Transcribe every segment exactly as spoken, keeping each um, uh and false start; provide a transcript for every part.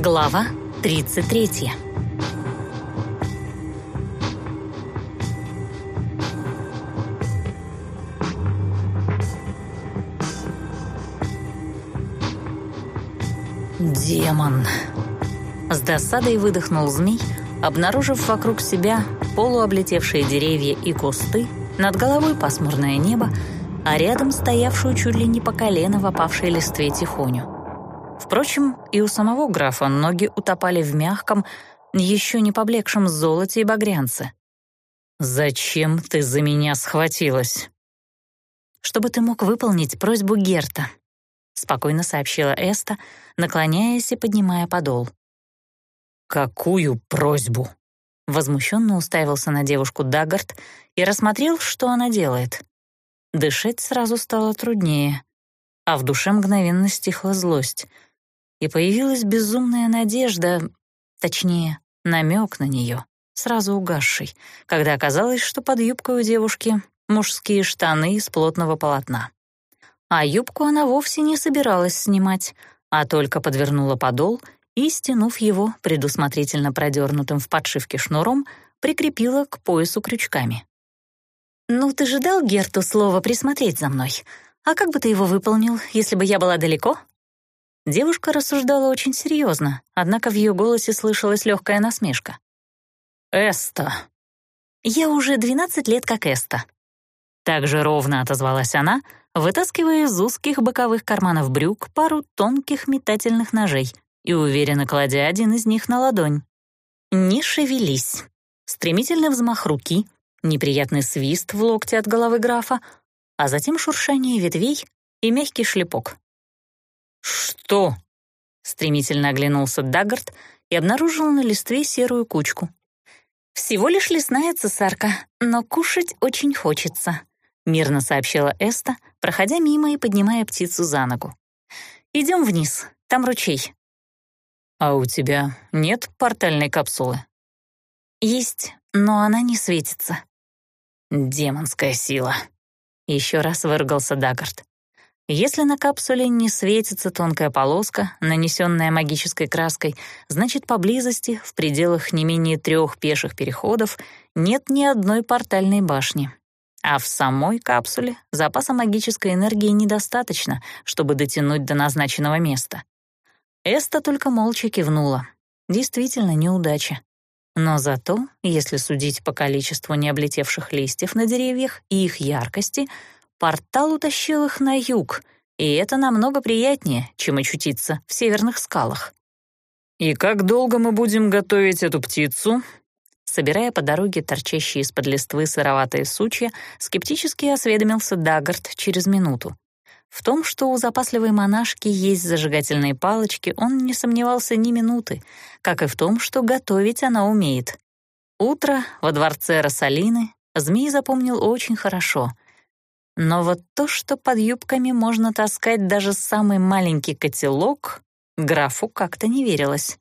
Глава тридцать третья. «Демон!» С досадой выдохнул змей, обнаружив вокруг себя полуоблетевшие деревья и кусты, над головой пасмурное небо, а рядом стоявшую чуть ли не по колено в опавшей листве тихоню. Впрочем, и у самого графа ноги утопали в мягком, еще не поблекшем золоте и багрянце. «Зачем ты за меня схватилась?» «Чтобы ты мог выполнить просьбу Герта», — спокойно сообщила Эста, наклоняясь и поднимая подол. «Какую просьбу?» — возмущенно уставился на девушку Даггарт и рассмотрел, что она делает. Дышать сразу стало труднее, а в душе мгновенно стихла злость, и появилась безумная надежда, точнее, намек на нее, сразу угасший, когда оказалось, что под юбкой у девушки мужские штаны из плотного полотна. А юбку она вовсе не собиралась снимать, а только подвернула подол и, стянув его предусмотрительно продернутым в подшивке шнуром, прикрепила к поясу крючками. «Ну, ты же дал Герту слово присмотреть за мной. А как бы ты его выполнил, если бы я была далеко?» Девушка рассуждала очень серьезно, однако в ее голосе слышалась легкая насмешка. «Эста!» «Я уже двенадцать лет как Эста». Так же ровно отозвалась она, вытаскивая из узких боковых карманов брюк пару тонких метательных ножей и уверенно кладя один из них на ладонь. «Не шевелись». Стремительный взмах руки, неприятный свист в локте от головы графа, а затем шуршание ветвей и мягкий шлепок. «Что?» — стремительно оглянулся Даггарт и обнаружил на листве серую кучку. «Всего лишь лесная цесарка, но кушать очень хочется», — мирно сообщила Эста, проходя мимо и поднимая птицу за ногу. «Идем вниз, там ручей». «А у тебя нет портальной капсулы?» «Есть, но она не светится». «Демонская сила», — еще раз выругался Даггарт. Если на капсуле не светится тонкая полоска, нанесенная магической краской, значит, поблизости, в пределах не менее трех пеших переходов, нет ни одной портальной башни. А в самой капсуле запаса магической энергии недостаточно, чтобы дотянуть до назначенного места. Эста только молча кивнула. Действительно, неудача. Но зато, если судить по количеству необлетевших листьев на деревьях и их яркости, портал утащил их на юг, и это намного приятнее, чем очутиться в северных скалах. «И как долго мы будем готовить эту птицу?» Собирая по дороге торчащие из-под листвы сыроватые сучья, скептически осведомился Даггарт через минуту. В том, что у запасливой монашки есть зажигательные палочки, он не сомневался ни минуты, как и в том, что готовить она умеет. Утро во дворце Росалины змей запомнил очень хорошо. Но вот то, что под юбками можно таскать даже самый маленький котелок, графу как-то не верилось.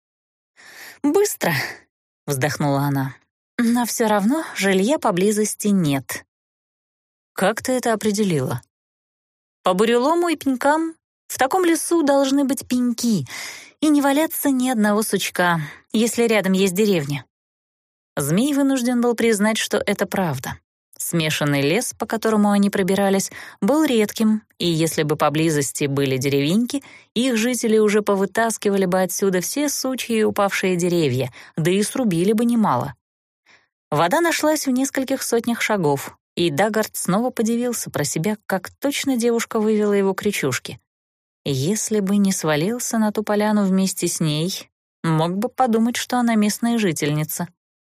«Быстро», — вздохнула она, — «но все равно жилья поблизости нет». «Как ты это определила?» «По бурелому и пенькам. В таком лесу должны быть пеньки, и не валяться ни одного сучка, если рядом есть деревня». Змей вынужден был признать, что это правда. Смешанный лес, по которому они пробирались, был редким, и если бы поблизости были деревеньки, их жители уже повытаскивали бы отсюда все сучьи и упавшие деревья, да и срубили бы немало. Вода нашлась в нескольких сотнях шагов, и Даггарт снова подивился про себя, как точно девушка вывела его к речушке. Если бы не свалился на ту поляну вместе с ней, мог бы подумать, что она местная жительница.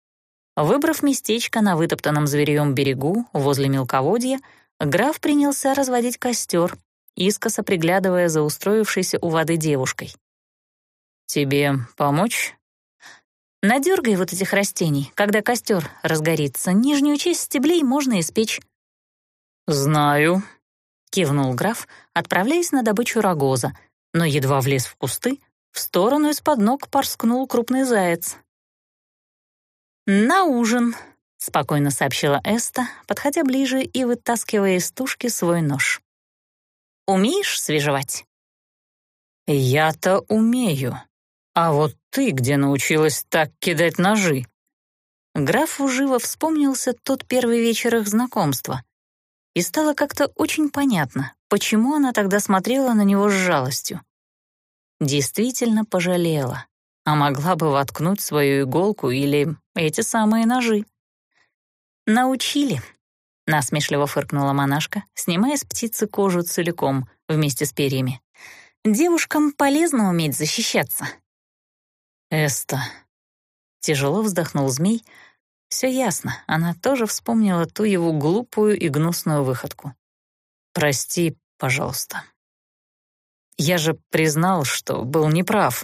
Выбрав местечко на вытоптанном зверьем берегу возле мелководья, граф принялся разводить костер, искоса приглядывая за устроившейся у воды девушкой. «Тебе помочь?» «Надергай вот этих растений, когда костер разгорится. Нижнюю часть стеблей можно испечь». «Знаю», — кивнул граф, отправляясь на добычу рогоза, но едва влез в кусты, в сторону из-под ног порскнул крупный заяц. «На ужин», — спокойно сообщила Эста, подходя ближе и вытаскивая из тушки свой нож. «Умеешь свежевать?» «Я-то умею», А вот ты где научилась так кидать ножи?» Графу живо вспомнился тот первый вечер их знакомства. И стало как-то очень понятно, почему она тогда смотрела на него с жалостью. Действительно пожалела, а могла бы воткнуть свою иголку или эти самые ножи. «Научили», — насмешливо фыркнула монашка, снимая с птицы кожу целиком вместе с перьями. «Девушкам полезно уметь защищаться». «Эста», — тяжело вздохнул змей. Все ясно, она тоже вспомнила ту его глупую и гнусную выходку. «Прости, пожалуйста. Я же признал, что был неправ».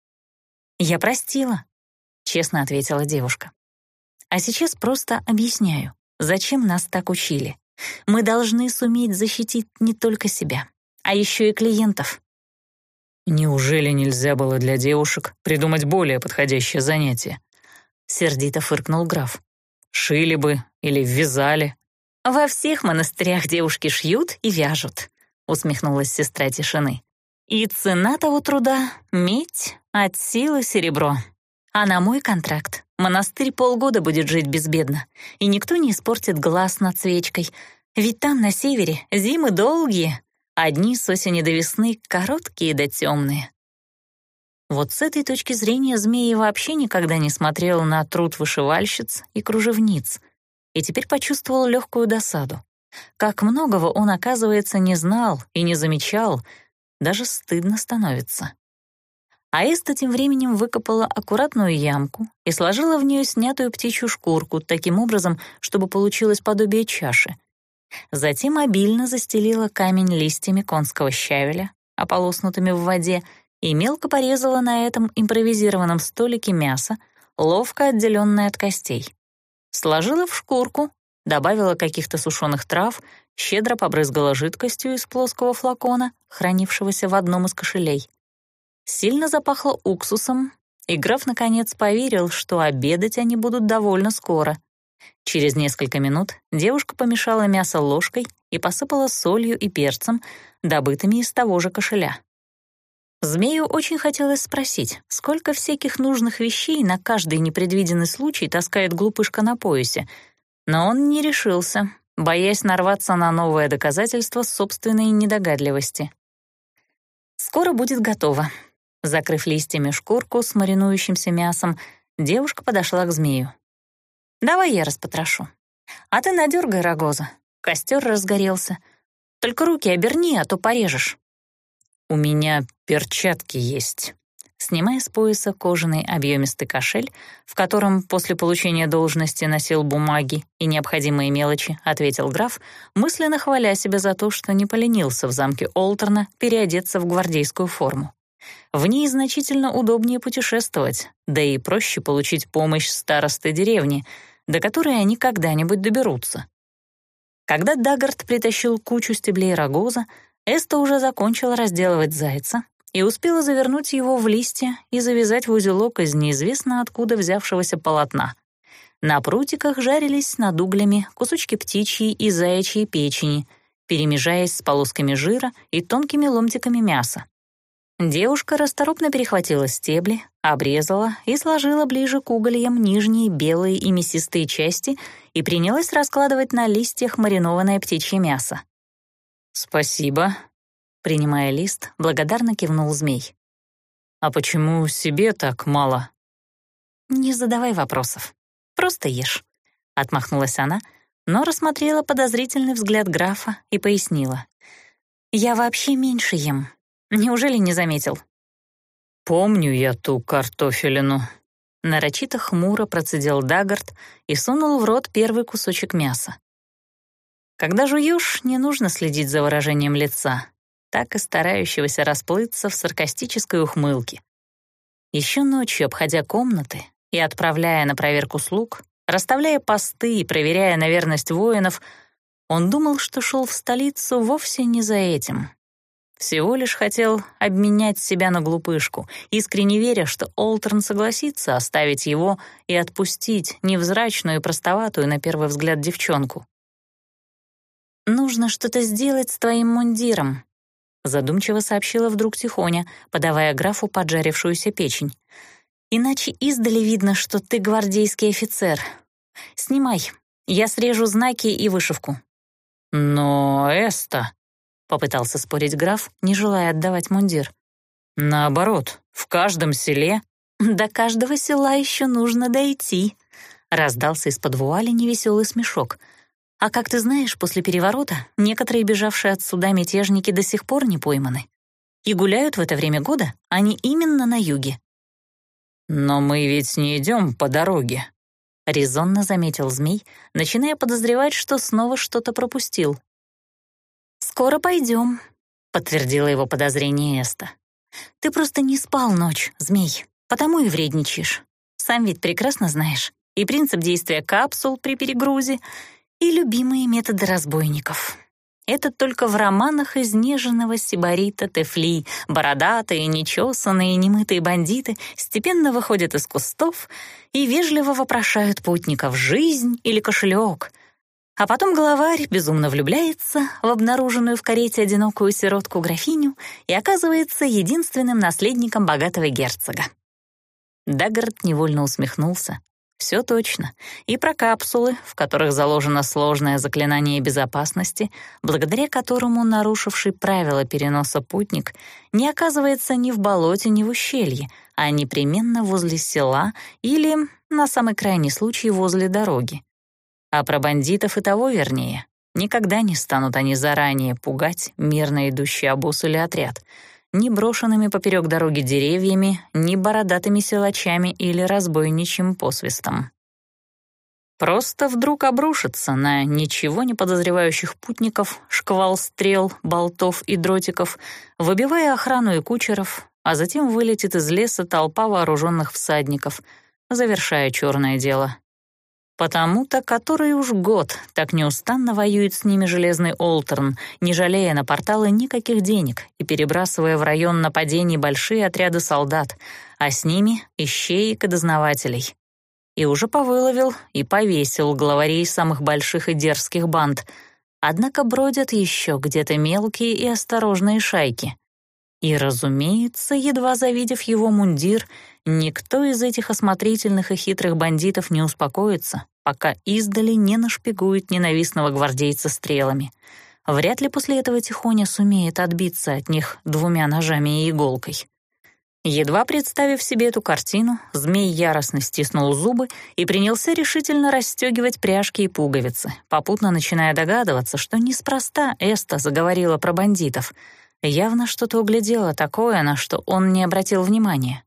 «Я простила», — честно ответила девушка. «А сейчас просто объясняю, зачем нас так учили. Мы должны суметь защитить не только себя, а еще и клиентов». «Неужели нельзя было для девушек придумать более подходящее занятие?» — сердито фыркнул граф. «Шили бы или вязали». «Во всех монастырях девушки шьют и вяжут», — усмехнулась сестра тишины. «И цена того труда — медь, от силы серебро. А на мой контракт монастырь полгода будет жить безбедно, и никто не испортит глаз над свечкой, ведь там, на севере, зимы долгие, а дни с осени до весны короткие да темные». Вот с этой точки зрения Змей вообще никогда не смотрел на труд вышивальщиц и кружевниц, и теперь почувствовал легкую досаду. Как многого он, оказывается, не знал и не замечал, даже стыдно становится. А Эста тем временем выкопала аккуратную ямку и сложила в нее снятую птичью шкурку таким образом, чтобы получилось подобие чаши. Затем обильно застелила камень листьями конского щавеля, ополоснутыми в воде, и мелко порезала на этом импровизированном столике мясо, ловко отделенное от костей. Сложила в шкурку, добавила каких-то сушеных трав, щедро побрызгала жидкостью из плоского флакона, хранившегося в одном из кошелей. Сильно запахло уксусом, и граф наконец поверил, что обедать они будут довольно скоро. Через несколько минут девушка помешала мясо ложкой и посыпала солью и перцем, добытыми из того же кошеля. Змею очень хотелось спросить, сколько всяких нужных вещей на каждый непредвиденный случай таскает глупышка на поясе, но он не решился, боясь нарваться на новое доказательство собственной недогадливости. «Скоро будет готово». Закрыв листьями шкурку с маринующимся мясом, девушка подошла к змею. «Давай я распотрошу. А ты надергай рогоза. Костер разгорелся. Только руки оберни, а то порежешь». «У меня перчатки есть». Снимая с пояса кожаный объемистый кошель, в котором после получения должности носил бумаги и необходимые мелочи, ответил граф, мысленно хваля себя за то, что не поленился в замке Олтерна переодеться в гвардейскую форму. В ней значительно удобнее путешествовать, да и проще получить помощь старосты деревни, до которой они когда-нибудь доберутся. Когда Даггард притащил кучу стеблей рогоза, Эста уже закончила разделывать зайца и успела завернуть его в листья и завязать в узелок из неизвестно откуда взявшегося полотна. На прутиках жарились над углями кусочки птичьей и заячьей печени, перемежаясь с полосками жира и тонкими ломтиками мяса. Девушка расторопно перехватила стебли, обрезала и сложила ближе к угольям нижние белые и мясистые части и принялась раскладывать на листьях маринованное птичье мясо. «Спасибо», — принимая лист, благодарно кивнул змей. «А почему себе так мало?» «Не задавай вопросов. Просто ешь», — отмахнулась она, но рассмотрела подозрительный взгляд графа и пояснила. «Я вообще меньше ем. Неужели не заметил?» «Помню я ту картофелину», — нарочито хмуро процедил Даггард и сунул в рот первый кусочек мяса. Когда жуешь, не нужно следить за выражением лица, так и старающегося расплыться в саркастической ухмылке. Еще ночью, обходя комнаты и отправляя на проверку слуг, расставляя посты и проверяя на верность воинов, он думал, что шел в столицу вовсе не за этим. Всего лишь хотел обменять себя на глупышку, искренне веря, что Олтерн согласится оставить его и отпустить невзрачную и простоватую на первый взгляд девчонку. «Нужно что-то сделать с твоим мундиром», — задумчиво сообщила вдруг Тихоня, подавая графу поджарившуюся печень. «Иначе издали видно, что ты гвардейский офицер. Снимай, я срежу знаки и вышивку». «Но, Эста», — попытался спорить граф, не желая отдавать мундир. «Наоборот, в каждом селе...» «До каждого села еще нужно дойти», — раздался из-под вуали невеселый смешок. «А как ты знаешь, после переворота некоторые бежавшие отсюда мятежники до сих пор не пойманы. И гуляют в это время года они именно на юге». «Но мы ведь не идем по дороге», — резонно заметил змей, начиная подозревать, что снова что-то пропустил. «Скоро пойдем», — подтвердила его подозрение Эста. «Ты просто не спал ночь, змей, потому и вредничаешь. Сам ведь прекрасно знаешь и принцип действия капсул при перегрузе, и любимые методы разбойников. Это только в романах изнеженного сибарита Тефли бородатые, нечесанные, немытые бандиты степенно выходят из кустов и вежливо вопрошают путников жизнь или кошелек. А потом главарь безумно влюбляется в обнаруженную в карете одинокую сиротку-графиню и оказывается единственным наследником богатого герцога. Даггард невольно усмехнулся. Все точно. И про капсулы, в которых заложено сложное заклинание безопасности, благодаря которому нарушивший правила переноса путник не оказывается ни в болоте, ни в ущелье, а непременно возле села или, на самый крайний случай, возле дороги. А про бандитов и того вернее. Никогда не станут они заранее пугать мирно идущий обоз или отряд, ни брошенными поперек дороги деревьями, ни бородатыми силачами или разбойничьим посвистом. Просто вдруг обрушится на ничего не подозревающих путников шквал стрел, болтов и дротиков, выбивая охрану и кучеров, а затем вылетит из леса толпа вооруженных всадников, завершая черное дело. Потому-то, который уж год так неустанно воюет с ними железный Олтерн, не жалея на порталы никаких денег и перебрасывая в район нападений большие отряды солдат, а с ними ищеек и дознавателей. И уже повыловил и повесил главарей самых больших и дерзких банд, однако бродят еще где-то мелкие и осторожные шайки. И, разумеется, едва завидев его мундир, никто из этих осмотрительных и хитрых бандитов не успокоится, пока издали не нашпигует ненавистного гвардейца стрелами. Вряд ли после этого Тихоня сумеет отбиться от них двумя ножами и иголкой. Едва представив себе эту картину, змей яростно стиснул зубы и принялся решительно расстегивать пряжки и пуговицы, попутно начиная догадываться, что неспроста Эста заговорила про бандитов. Явно что-то углядела такое, на что он не обратил внимания.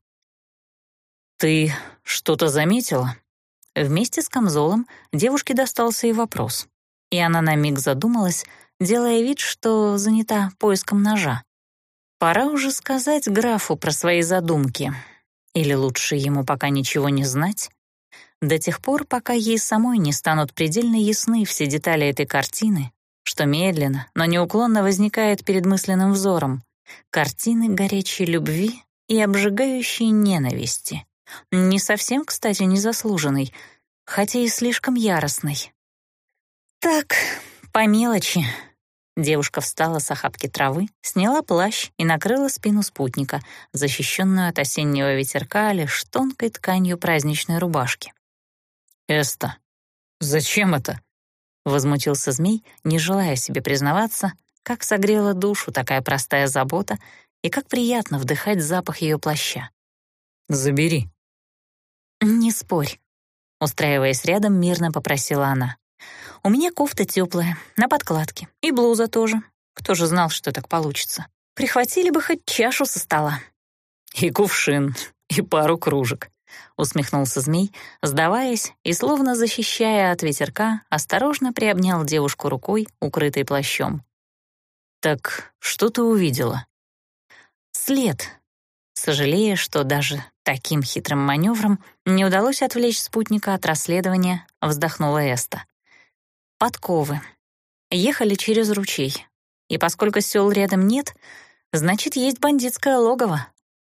«Ты что-то заметила?» Вместе с камзолом девушке достался и вопрос, и она на миг задумалась, делая вид, что занята поиском ножа. Пора уже сказать графу про свои задумки. Или лучше ему пока ничего не знать? До тех пор, пока ей самой не станут предельно ясны все детали этой картины, что медленно, но неуклонно возникает перед мысленным взором. Картины горячей любви и обжигающей ненависти. Не совсем, кстати, незаслуженной, хотя и слишком яростной. «Так, по мелочи». Девушка встала с охапки травы, сняла плащ и накрыла спину спутника, защищенную от осеннего ветерка лишь тонкой тканью праздничной рубашки. «Эста, зачем это?» — возмутился змей, не желая себе признаваться, как согрела душу такая простая забота и как приятно вдыхать запах ее плаща. «Забери». «Не спорь», — устраиваясь рядом, мирно попросила она. «У меня кофта теплая, на подкладке, и блуза тоже. Кто же знал, что так получится? Прихватили бы хоть чашу со стола». «И кувшин, и пару кружек», — усмехнулся змей, сдаваясь и, словно защищая от ветерка, осторожно приобнял девушку рукой, укрытой плащом. «Так что ты увидела?» «След», сожалея, что даже таким хитрым маневром не удалось отвлечь спутника от расследования, вздохнула Эста. «Подковы. Ехали через ручей. И поскольку сел рядом нет, значит, есть бандитское логово».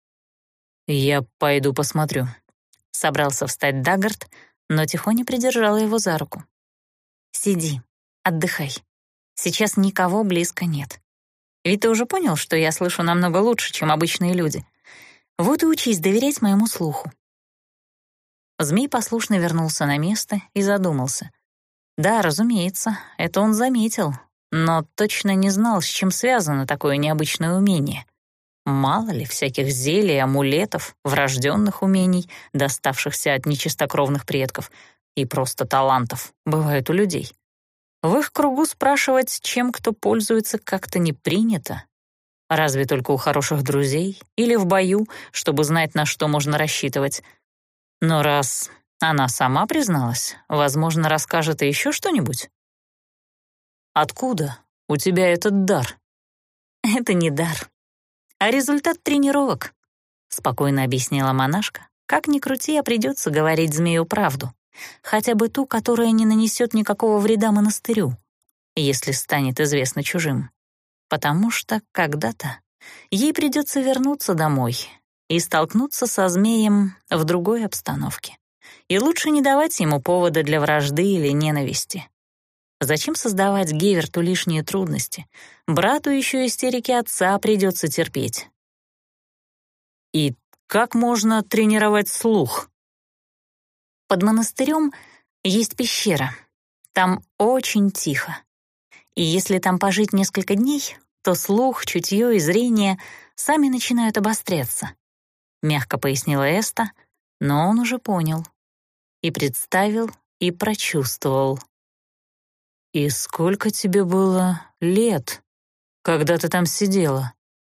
«Я пойду посмотрю», — собрался встать Даггард, но Тихоня придержала его за руку. «Сиди, отдыхай. Сейчас никого близко нет. Ведь ты уже понял, что я слышу намного лучше, чем обычные люди. Вот и учись доверять моему слуху». Змей послушно вернулся на место и задумался. Да, разумеется, это он заметил, но точно не знал, с чем связано такое необычное умение. Мало ли всяких зелий, амулетов, врожденных умений, доставшихся от нечистокровных предков, и просто талантов бывает у людей. В их кругу спрашивать, чем кто пользуется, как-то не принято. Разве только у хороших друзей или в бою, чтобы знать, на что можно рассчитывать. Но раз она сама призналась, возможно, расскажет и еще что-нибудь. «Откуда у тебя этот дар?» «Это не дар, а результат тренировок», — спокойно объяснила монашка. «Как ни крути, а придется говорить змею правду. Хотя бы ту, которая не нанесет никакого вреда монастырю, если станет известно чужим. Потому что когда-то ей придется вернуться домой и столкнуться со змеем в другой обстановке. И лучше не давать ему повода для вражды или ненависти. Зачем создавать Геверту лишние трудности? Брату еще истерики отца придется терпеть». «И как можно тренировать слух?» «Под монастырем есть пещера. Там очень тихо. И если там пожить несколько дней, то слух, чутье и зрение сами начинают обостряться», — мягко пояснила Эста, но он уже понял. И представил, и прочувствовал. «И сколько тебе было лет, когда ты там сидела?»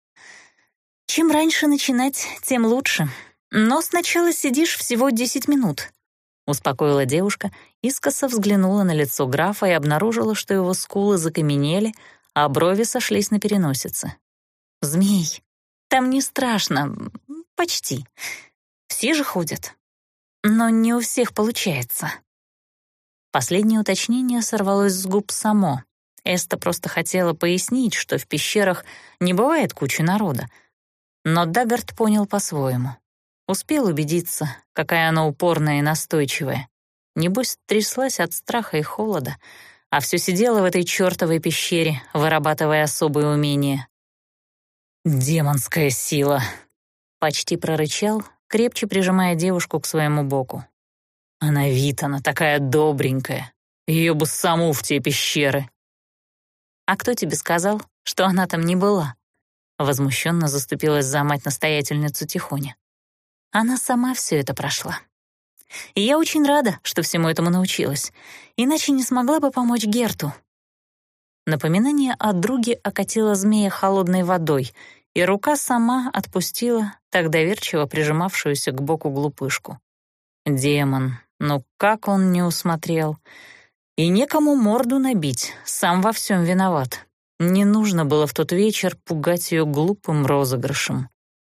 «Чем раньше начинать, тем лучше. Но сначала сидишь всего десять минут», — успокоила девушка, искоса взглянула на лицо графа и обнаружила, что его скулы закаменели, а брови сошлись на переносице. «Змей, там не страшно, почти. Все же ходят. Но не у всех получается». Последнее уточнение сорвалось с губ само. Эста просто хотела пояснить, что в пещерах не бывает кучи народа. Но Даггард понял по-своему. Успел убедиться, какая она упорная и настойчивая. Небось, тряслась от страха и холода, а все сидела в этой чертовой пещере, вырабатывая особые умения. «Демонская сила!» — почти прорычал, крепче прижимая девушку к своему боку. «А на вид она такая добренькая. Ее бы саму в те пещеры». «А кто тебе сказал, что она там не была?» Возмущенно заступилась за мать-настоятельницу Тихоня. «Она сама все это прошла. И я очень рада, что всему этому научилась, иначе не смогла бы помочь Герту». Напоминание о друге окатило змея холодной водой, и рука сама отпустила так доверчиво прижимавшуюся к боку глупышку. Демон, ну как он не усмотрел? И некому морду набить, сам во всем виноват. Не нужно было в тот вечер пугать ее глупым розыгрышем.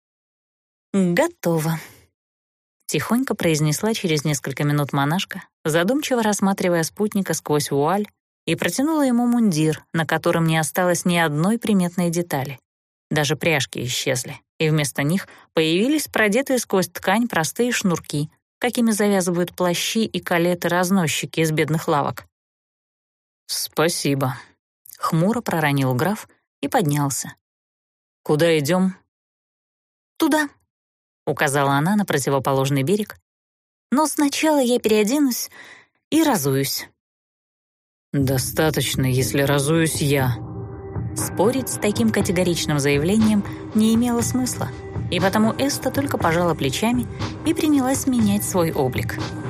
«Готово», — тихонько произнесла через несколько минут монашка, задумчиво рассматривая спутника сквозь вуаль, и протянула ему мундир, на котором не осталось ни одной приметной детали. Даже пряжки исчезли, и вместо них появились продетые сквозь ткань простые шнурки, какими завязывают плащи и калеты-разносчики из бедных лавок. «Спасибо», — хмуро проронил граф и поднялся. «Куда идем?» «Туда», — указала она на противоположный берег. «Но сначала я переоденусь и разуюсь». «Достаточно, если разуюсь я». Спорить с таким категоричным заявлением не имело смысла, и потому Эста только пожала плечами и принялась менять свой облик.